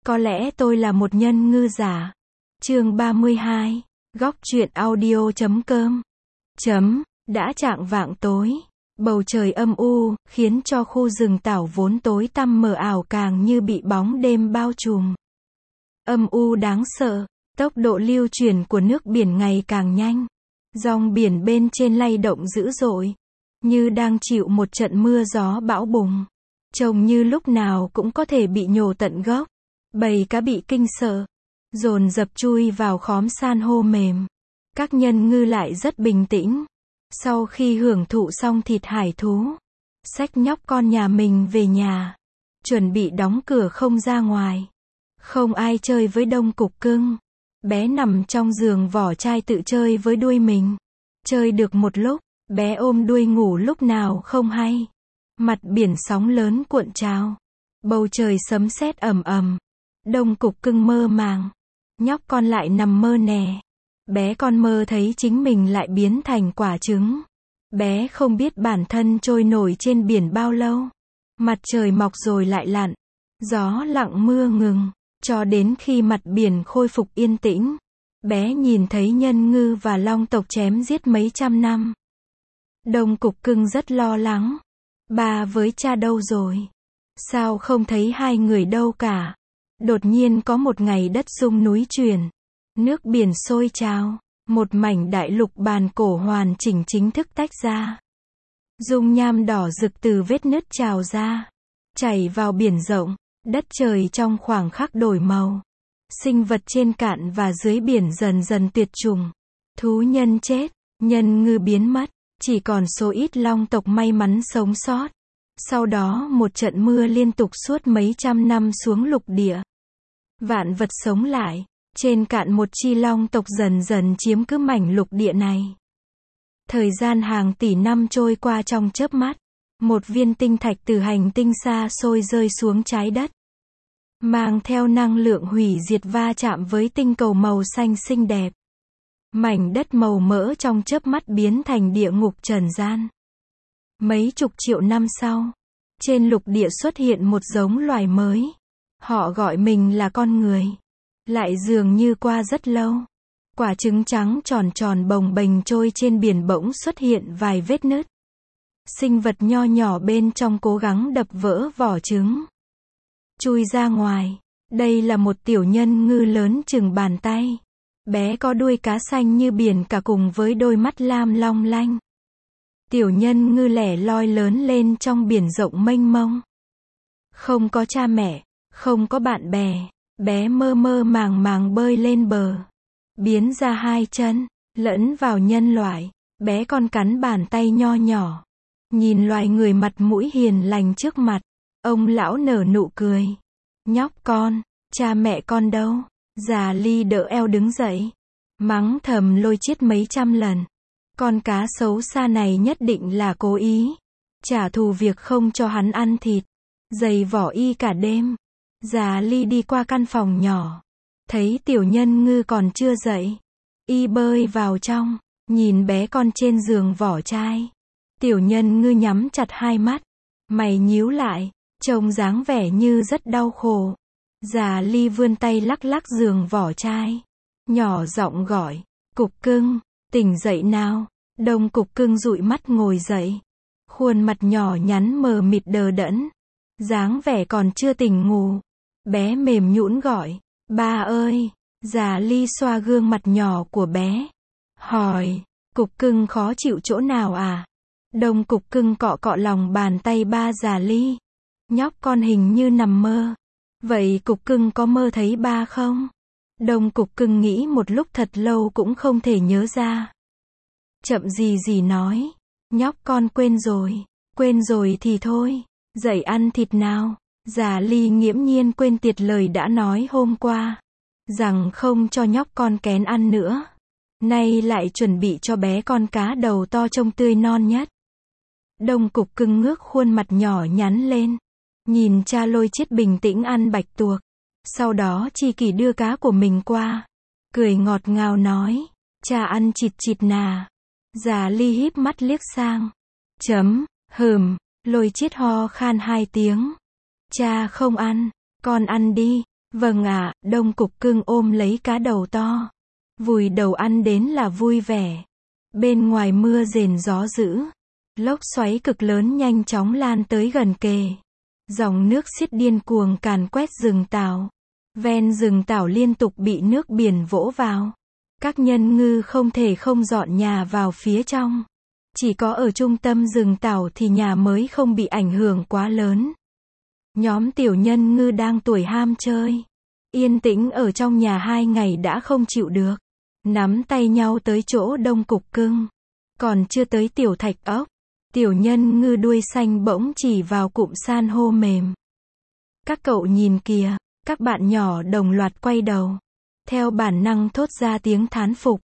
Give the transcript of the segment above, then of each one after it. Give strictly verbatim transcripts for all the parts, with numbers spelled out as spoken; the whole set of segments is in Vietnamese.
Có lẽ tôi là một nhân ngư giả. Chương ba mươi hai. Góc truyện audio chấm com. Chấm, đã chạng vạng tối. Bầu trời âm u, khiến cho khu rừng tảo vốn tối tăm mờ ảo càng như bị bóng đêm bao trùm. Âm u đáng sợ, tốc độ lưu chuyển của nước biển ngày càng nhanh. Dòng biển bên trên lay động dữ dội, như đang chịu một trận mưa gió bão bùng. Trông như lúc nào cũng có thể bị nhổ tận gốc. Bầy cá bị kinh sợ, dồn dập chui vào khóm san hô mềm. Các nhân ngư lại rất bình tĩnh. Sau khi hưởng thụ xong thịt hải thú, xách nhóc con nhà mình về nhà, chuẩn bị đóng cửa không ra ngoài. Không ai chơi với Đông Cục Cưng. Bé nằm trong giường vỏ chai tự chơi với đuôi mình. Chơi được một lúc, bé ôm đuôi ngủ lúc nào không hay. Mặt biển sóng lớn cuộn trào. Bầu trời sấm sét ầm ầm. Đông Cục Cưng mơ màng. Nhóc con lại nằm mơ nè. Bé con mơ thấy chính mình lại biến thành quả trứng. Bé không biết bản thân trôi nổi trên biển bao lâu. Mặt trời mọc rồi lại lặn. Gió lặng mưa ngừng. Cho đến khi mặt biển khôi phục yên tĩnh. Bé nhìn thấy nhân ngư và long tộc chém giết mấy trăm năm. Đông Cục Cưng rất lo lắng. Ba với cha đâu rồi? Sao không thấy hai người đâu cả? Đột nhiên có một ngày đất rung núi chuyển. Nước biển sôi trào. Một mảnh đại lục bàn cổ hoàn chỉnh chính thức tách ra. Dung nham đỏ rực từ vết nứt trào ra. Chảy vào biển rộng. Đất trời trong khoảng khắc đổi màu. Sinh vật trên cạn và dưới biển dần dần tuyệt chủng. Thú nhân chết. Nhân ngư biến mất. Chỉ còn số ít long tộc may mắn sống sót. Sau đó một trận mưa liên tục suốt mấy trăm năm xuống lục địa. Vạn vật sống lại. Trên cạn một chi long tộc dần dần chiếm cứ mảnh lục địa này. Thời gian hàng tỷ năm trôi qua trong chớp mắt. Một viên tinh thạch từ hành tinh xa xôi rơi xuống trái đất. Mang theo năng lượng hủy diệt va chạm với tinh cầu màu xanh xinh đẹp. Mảnh đất màu mỡ trong chớp mắt biến thành địa ngục trần gian. Mấy chục triệu năm sau, trên lục địa xuất hiện một giống loài mới. Họ gọi mình là con người. Lại dường như qua rất lâu. Quả trứng trắng tròn tròn bồng bềnh trôi trên biển bỗng xuất hiện vài vết nứt. Sinh vật nho nhỏ bên trong cố gắng đập vỡ vỏ trứng. Chui ra ngoài. Đây là một tiểu nhân ngư lớn chừng bàn tay. Bé có đuôi cá xanh như biển cả cùng với đôi mắt lam long lanh. Tiểu nhân ngư lẻ loi lớn lên trong biển rộng mênh mông. Không có cha mẹ, không có bạn bè. Bé mơ mơ màng màng bơi lên bờ. Biến ra hai chân, lẫn vào nhân loại. Bé con cắn bàn tay nho nhỏ. Nhìn loài người mặt mũi hiền lành trước mặt. Ông lão nở nụ cười. Nhóc con, cha mẹ con đâu? Già Ly đỡ eo đứng dậy. Mắng thầm Lôi Chiết mấy trăm lần. Con cá xấu xa này nhất định là cố ý. Trả thù việc không cho hắn ăn thịt. Giày vỏ y cả đêm. Già Ly đi qua căn phòng nhỏ. Thấy tiểu nhân ngư còn chưa dậy. Y bơi vào trong. Nhìn bé con trên giường vỏ chai. Tiểu nhân ngư nhắm chặt hai mắt. Mày nhíu lại. Trông dáng vẻ như rất đau khổ. Già Ly vươn tay lắc lắc giường vỏ chai. Nhỏ giọng gọi. Cục Cưng, tỉnh dậy nào. Đông Cục Cưng dụi mắt ngồi dậy. Khuôn mặt nhỏ nhắn mờ mịt đờ đẫn. Dáng vẻ còn chưa tỉnh ngủ. Bé mềm nhũn gọi. Ba ơi. Già Ly xoa gương mặt nhỏ của bé. Hỏi. Cục Cưng khó chịu chỗ nào à? Đông Cục Cưng cọ cọ lòng bàn tay ba Già Ly. Nhóc con hình như nằm mơ. Vậy Cục Cưng có mơ thấy ba không? Đông Cục Cưng nghĩ một lúc thật lâu cũng không thể nhớ ra. Chậm gì gì nói. Nhóc con quên rồi. Quên rồi thì thôi. Dậy ăn thịt nào. Già Ly nghiễm nhiên quên tiệt lời đã nói hôm qua. Rằng không cho nhóc con kén ăn nữa. Nay lại chuẩn bị cho bé con cá đầu to trông tươi non nhất. Đông Cục Cưng ngước khuôn mặt nhỏ nhắn lên. Nhìn cha Lôi Chiết bình tĩnh ăn bạch tuộc. Sau đó chi kỷ đưa cá của mình qua. Cười ngọt ngào nói. Cha ăn chịt chịt nà. Già Ly híp mắt liếc sang. Chấm, hừm. Lôi Chiết ho khan hai tiếng. Cha không ăn. Con ăn đi. Vâng ạ, Đông Cục Cưng ôm lấy cá đầu to. Vùi đầu ăn đến là vui vẻ. Bên ngoài mưa rền gió dữ. Lốc xoáy cực lớn nhanh chóng lan tới gần kề. Dòng nước xiết điên cuồng càn quét rừng tảo. Ven rừng tảo liên tục bị nước biển vỗ vào. Các nhân ngư không thể không dọn nhà vào phía trong. Chỉ có ở trung tâm rừng tảo thì nhà mới không bị ảnh hưởng quá lớn. Nhóm tiểu nhân ngư đang tuổi ham chơi. Yên tĩnh ở trong nhà hai ngày đã không chịu được. Nắm tay nhau tới chỗ Đông Cục Cưng. Còn chưa tới tiểu thạch ốc. Tiểu nhân ngư đuôi xanh bỗng chỉ vào cụm san hô mềm. Các cậu nhìn kìa, các bạn nhỏ đồng loạt quay đầu. Theo bản năng thốt ra tiếng thán phục.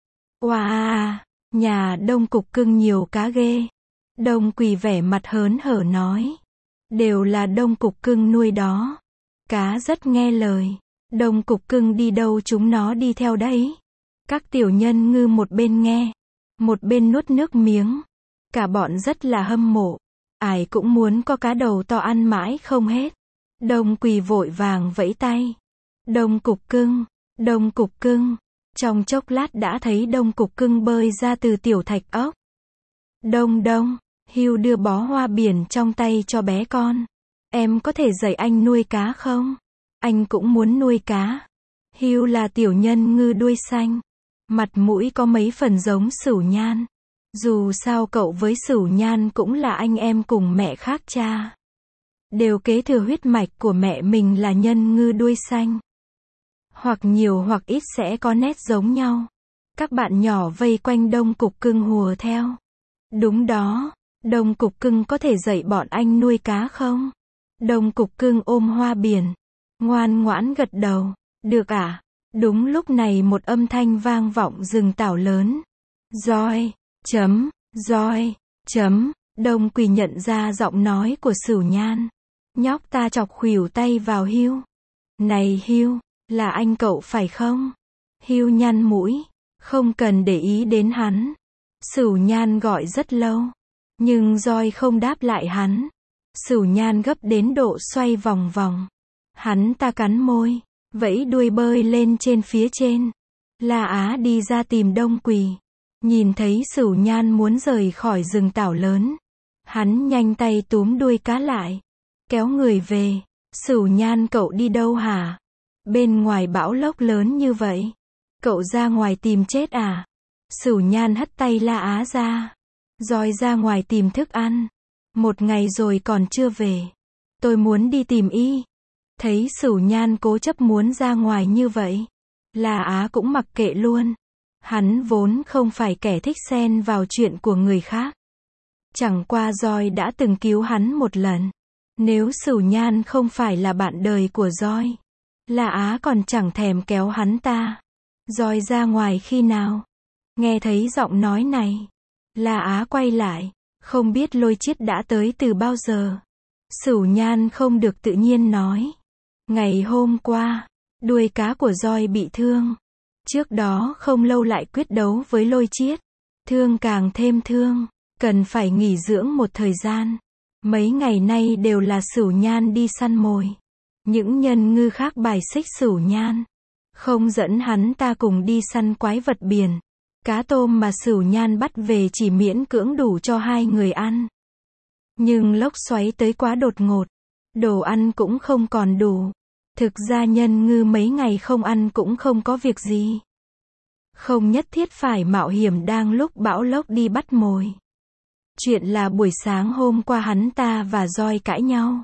Wow, nhà Đông Cục Cưng nhiều cá ghê. Đông Quỳ vẻ mặt hớn hở nói. Đều là Đông Cục Cưng nuôi đó. Cá rất nghe lời. Đông Cục Cưng đi đâu chúng nó đi theo đấy. Các tiểu nhân ngư một bên nghe, một bên nuốt nước miếng. Cả bọn rất là hâm mộ. Ai cũng muốn có cá đầu to ăn mãi không hết. Đông Quỳ vội vàng vẫy tay. Đông Cục Cưng, Đông Cục Cưng. Trong chốc lát đã thấy Đông Cục Cưng bơi ra từ tiểu thạch ốc. Đông Đông, Hưu đưa bó hoa biển trong tay cho bé con. Em có thể dạy anh nuôi cá không? Anh cũng muốn nuôi cá. Hưu là tiểu nhân ngư đuôi xanh. Mặt mũi có mấy phần giống Sửu Nhan. Dù sao cậu với Sửu Nhan cũng là anh em cùng mẹ khác cha. Đều kế thừa huyết mạch của mẹ mình là nhân ngư đuôi xanh. Hoặc nhiều hoặc ít sẽ có nét giống nhau. Các bạn nhỏ vây quanh Đông Cục Cưng hùa theo. Đúng đó, Đông Cục Cưng có thể dạy bọn anh nuôi cá không? Đông Cục Cưng ôm hoa biển. Ngoan ngoãn gật đầu. Được à? Đúng lúc này một âm thanh vang vọng rừng tảo lớn. Roi, chấm, roi, chấm. Đông Quỳ nhận ra giọng nói của Sửu Nhan. Nhóc ta chọc khuỷu tay vào Hưu. Này Hưu, là anh cậu phải không? Hưu nhăn mũi. Không cần để ý đến hắn. Sửu Nhan gọi rất lâu. Nhưng roi không đáp lại hắn. Sửu Nhan gấp đến độ xoay vòng vòng. Hắn ta cắn môi. Vẫy đuôi bơi lên trên phía trên. La Á đi ra tìm Đông Quỳ. Nhìn thấy Sửu Nhan muốn rời khỏi rừng tảo lớn. Hắn nhanh tay túm đuôi cá lại. Kéo người về. Sửu Nhan cậu đi đâu hả? Bên ngoài bão lốc lớn như vậy. Cậu ra ngoài tìm chết à? Sửu Nhan hất tay La Á ra. Roi ra ngoài tìm thức ăn. Một ngày rồi còn chưa về. Tôi muốn đi tìm y. Thấy Sửu Nhan cố chấp muốn ra ngoài như vậy. La Á cũng mặc kệ luôn. Hắn vốn không phải kẻ thích xen vào chuyện của người khác. Chẳng qua Roi đã từng cứu hắn một lần. Nếu Sửu Nhan không phải là bạn đời của Roi, La Á còn chẳng thèm kéo hắn ta. Roi ra ngoài khi nào? Nghe thấy giọng nói này, La Á quay lại. Không biết Lôi Chiết đã tới từ bao giờ. Sửu Nhan không được tự nhiên nói. Ngày hôm qua, đuôi cá của Roi bị thương. Trước đó không lâu lại quyết đấu với Lôi Chiết. Thương càng thêm thương, cần phải nghỉ dưỡng một thời gian. Mấy ngày nay đều là Sửu Nhan đi săn mồi. Những nhân ngư khác bài xích Sửu Nhan. Không dẫn hắn ta cùng đi săn quái vật biển. Cá tôm mà Sửu Nhan bắt về chỉ miễn cưỡng đủ cho hai người ăn. Nhưng lốc xoáy tới quá đột ngột. Đồ ăn cũng không còn đủ. Thực ra nhân ngư mấy ngày không ăn cũng không có việc gì. Không nhất thiết phải mạo hiểm đang lúc bão lốc đi bắt mồi. Chuyện là buổi sáng hôm qua hắn ta và Roi cãi nhau.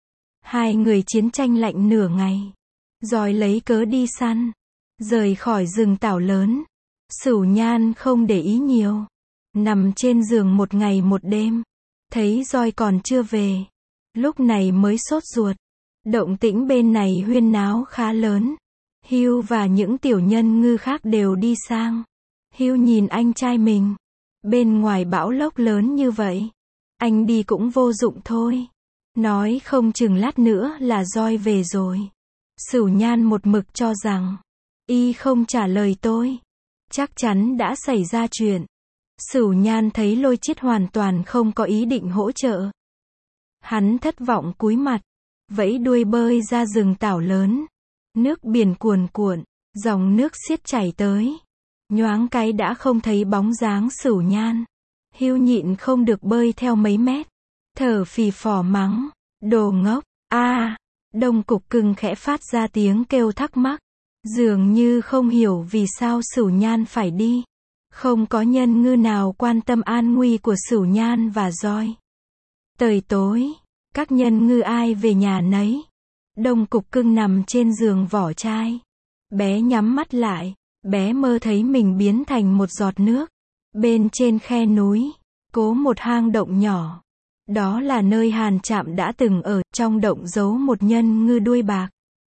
Hai người chiến tranh lạnh nửa ngày. Roi lấy cớ đi săn. Rời khỏi rừng tảo lớn. Sửu Nhan không để ý nhiều. Nằm trên giường một ngày một đêm. Thấy Roi còn chưa về. Lúc này mới sốt ruột. Động tĩnh bên này huyên náo khá lớn. Hưu và những tiểu nhân ngư khác đều đi sang. Hưu nhìn anh trai mình. Bên ngoài bão lốc lớn như vậy. Anh đi cũng vô dụng thôi. Nói không chừng lát nữa là Roi về rồi. Sửu Nhan một mực cho rằng. Y không trả lời tôi. Chắc chắn đã xảy ra chuyện. Sửu Nhan thấy Lôi Chiết hoàn toàn không có ý định hỗ trợ. Hắn thất vọng cúi mặt. Vẫy đuôi bơi ra rừng tảo lớn. Nước biển cuồn cuộn, dòng nước xiết chảy tới. Nhoáng cái đã không thấy bóng dáng Sửu Nhan. Hưu nhịn không được bơi theo mấy mét. Thở phì phò mắng. Đồ ngốc, a à, Đông Cục Cưng khẽ phát ra tiếng kêu thắc mắc. Dường như không hiểu vì sao Sửu Nhan phải đi. Không có nhân ngư nào quan tâm an nguy của Sửu Nhan và roi. Trời tối, các nhân ngư ai về nhà nấy. Đông Cục Cưng nằm trên giường vỏ chai. Bé nhắm mắt lại, bé mơ thấy mình biến thành một giọt nước. Bên trên khe núi, cố một hang động nhỏ. Đó là nơi Hàn Trạm đã từng ở, trong động giấu một nhân ngư đuôi bạc.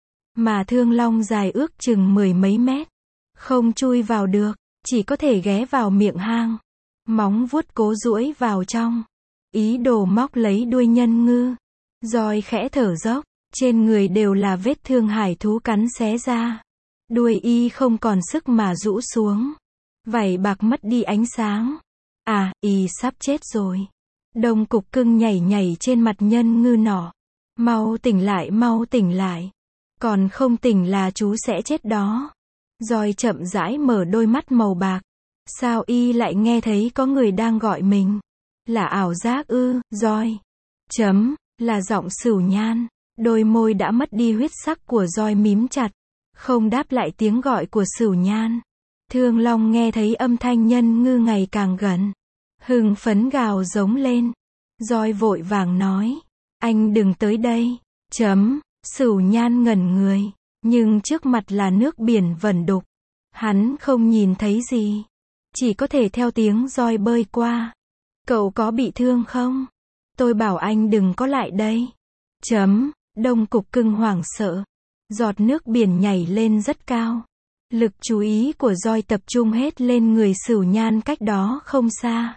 Mà Thương Long dài ước chừng mười mấy mét. Không chui vào được, chỉ có thể ghé vào miệng hang. Móng vuốt cố duỗi vào trong. Ý đồ móc lấy đuôi nhân ngư. Roi khẽ thở dốc, trên người đều là vết thương hải thú cắn xé ra. Đuôi y không còn sức mà rũ xuống. Vảy bạc mất đi ánh sáng. À, y sắp chết rồi. Đông Cục Cưng nhảy nhảy trên mặt nhân ngư nọ. Mau tỉnh lại, mau tỉnh lại. Còn không tỉnh là chú sẽ chết đó. Roi chậm rãi mở đôi mắt màu bạc. Sao y lại nghe thấy có người đang gọi mình? Là ảo giác ư, Roi? Chấm, là giọng Sửu Nhan. Đôi môi đã mất đi huyết sắc của Roi mím chặt. Không đáp lại tiếng gọi của Sửu Nhan. Thương Long nghe thấy âm thanh nhân ngư ngày càng gần. Hưng phấn gào giống lên. Roi vội vàng nói. Anh đừng tới đây. Chấm, Sửu Nhan ngẩn người. Nhưng trước mặt là nước biển vẩn đục. Hắn không nhìn thấy gì. Chỉ có thể theo tiếng roi bơi qua. Cậu có bị thương không? Tôi bảo anh đừng có lại đây. Chấm, Đông Cục Cưng hoảng sợ. Giọt nước biển nhảy lên rất cao. Lực chú ý của roi tập trung hết lên người Sửu Nhan cách đó không xa.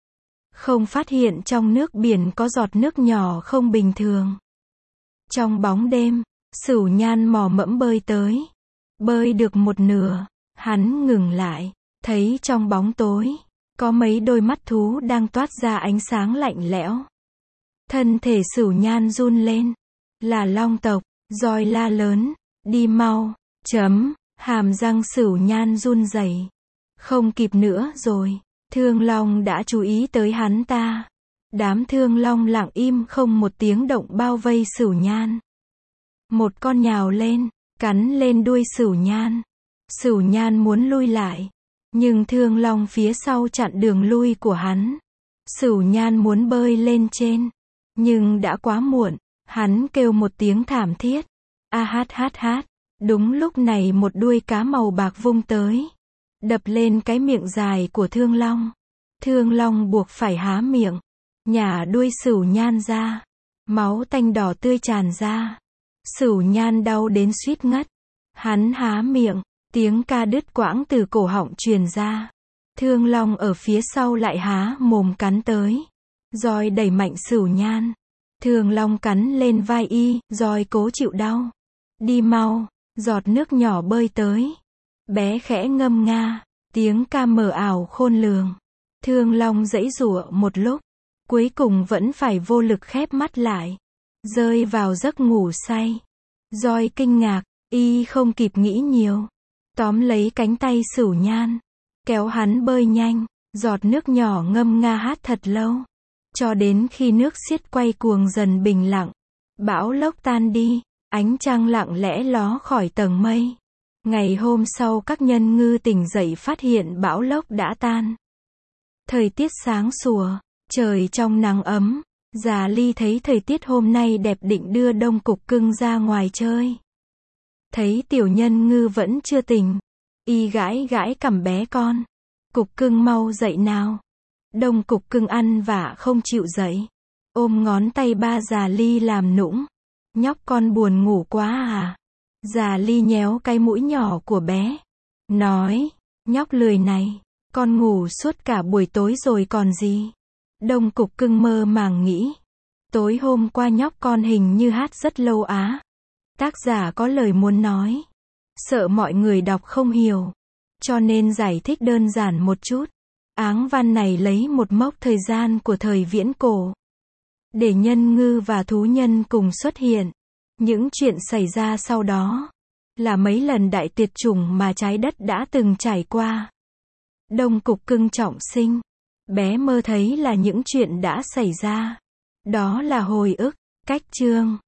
Không phát hiện trong nước biển có giọt nước nhỏ không bình thường. Trong bóng đêm, Sửu Nhan mò mẫm bơi tới. Bơi được một nửa, hắn ngừng lại, thấy trong bóng tối, có mấy đôi mắt thú đang toát ra ánh sáng lạnh lẽo. Thân thể Sửu Nhan run lên. Là long tộc, roi la lớn, đi mau, chấm, hàm răng Sửu Nhan run rẩy. Không kịp nữa rồi, Thương Long đã chú ý tới hắn ta. Đám Thương Long lặng im không một tiếng động bao vây Sửu Nhan. Một con nhào lên, cắn lên đuôi Sửu Nhan. Sửu Nhan muốn lui lại, nhưng Thương Long phía sau chặn đường lui của hắn. Sửu Nhan muốn bơi lên trên, nhưng đã quá muộn. Hắn kêu một tiếng thảm thiết. A hát hát hát. Đúng lúc này một đuôi cá màu bạc vung tới. Đập lên cái miệng dài của Thương Long. Thương Long buộc phải há miệng. Nhả đuôi Sửu Nhan ra. Máu tanh đỏ tươi tràn ra. Sửu Nhan đau đến suýt ngất. Hắn há miệng. Tiếng ca đứt quãng từ cổ họng truyền ra. Thương Long ở phía sau lại há mồm cắn tới. Roi đẩy mạnh Sửu Nhan. Thương Long cắn lên vai y, roi cố chịu đau. Đi mau, giọt nước nhỏ bơi tới. Bé khẽ ngâm nga, tiếng ca mờ ảo khôn lường. Thương Long giãy giụa một lúc, cuối cùng vẫn phải vô lực khép mắt lại, rơi vào giấc ngủ say. Roi kinh ngạc, y không kịp nghĩ nhiều, tóm lấy cánh tay Sửu Nhan, kéo hắn bơi nhanh, giọt nước nhỏ ngâm nga hát thật lâu. Cho đến khi nước xiết quay cuồng dần bình lặng, bão lốc tan đi, ánh trăng lặng lẽ ló khỏi tầng mây. Ngày hôm sau các nhân ngư tỉnh dậy phát hiện bão lốc đã tan. Thời tiết sáng sủa, trời trong nắng ấm. Già Ly thấy thời tiết hôm nay đẹp định đưa Đông Cục Cưng ra ngoài chơi. Thấy tiểu nhân ngư vẫn chưa tỉnh, y gãi gãi cằm bé con. Cục Cưng mau dậy nào. Đông Cục Cưng ăn vạ không chịu dậy. Ôm ngón tay ba Già Ly làm nũng. Nhóc con buồn ngủ quá à? Già Ly nhéo cái mũi nhỏ của bé. Nói, nhóc lười này, con ngủ suốt cả buổi tối rồi còn gì. Đông Cục Cưng mơ màng nghĩ. Tối hôm qua nhóc con hình như hát rất lâu á. Tác giả có lời muốn nói. Sợ mọi người đọc không hiểu. Cho nên giải thích đơn giản một chút. Áng văn này lấy một mốc thời gian của thời viễn cổ. Để nhân ngư và thú nhân cùng xuất hiện. Những chuyện xảy ra sau đó là mấy lần đại tuyệt chủng mà trái đất đã từng trải qua. Đông Cục Cưng trọng sinh. Bé mơ thấy là những chuyện đã xảy ra. Đó là hồi ức. Cách chương